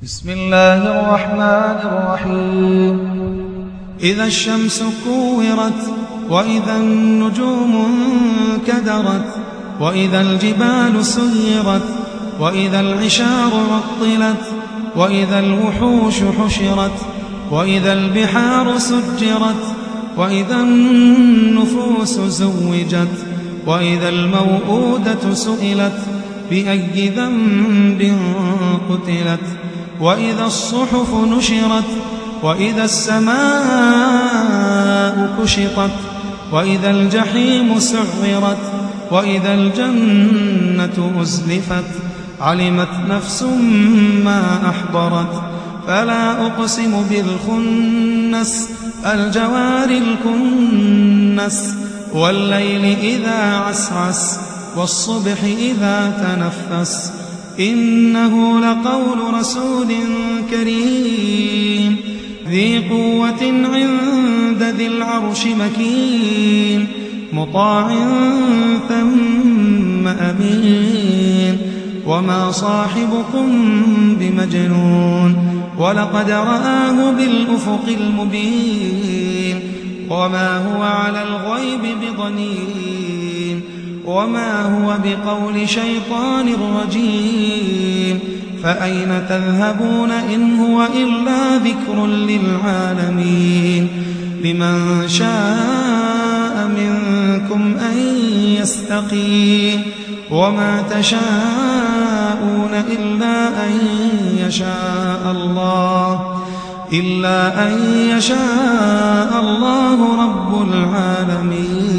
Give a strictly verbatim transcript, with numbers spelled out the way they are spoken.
بسم الله الرحمن الرحيم إذا الشمس كورت وإذا النجوم انكدرت وإذا الجبال سيرت وإذا العشار عطلت وإذا الوحوش حشرت وإذا البحار سجرت وإذا النفوس زوجت وإذا الموءودة سئلت بأي ذنب قتلت وإذا الصحف نشرت وإذا السماء كشطت وإذا الجحيم سعرت وإذا الجنة أزلفت علمت نفس ما أحضرت فلا أقسم بالخنس الجوار الكنس والليل إذا عسعس والصبح إذا تنفس إنه لقول رسول كريم ذي قوة عند ذي العرش مكين مطاع ثم أمين وما صاحبكم بمجنون ولقد رآه بالأفق المبين وما هو على الغيب بضنين وما هو بقول شيطان رجيم فأين تذهبون إن هو إلا ذكر للعالمين لمن شاء منكم أن يستقيم وما تشاءون إلا أن يشاء الله إلا أن يشاء الله رب العالمين.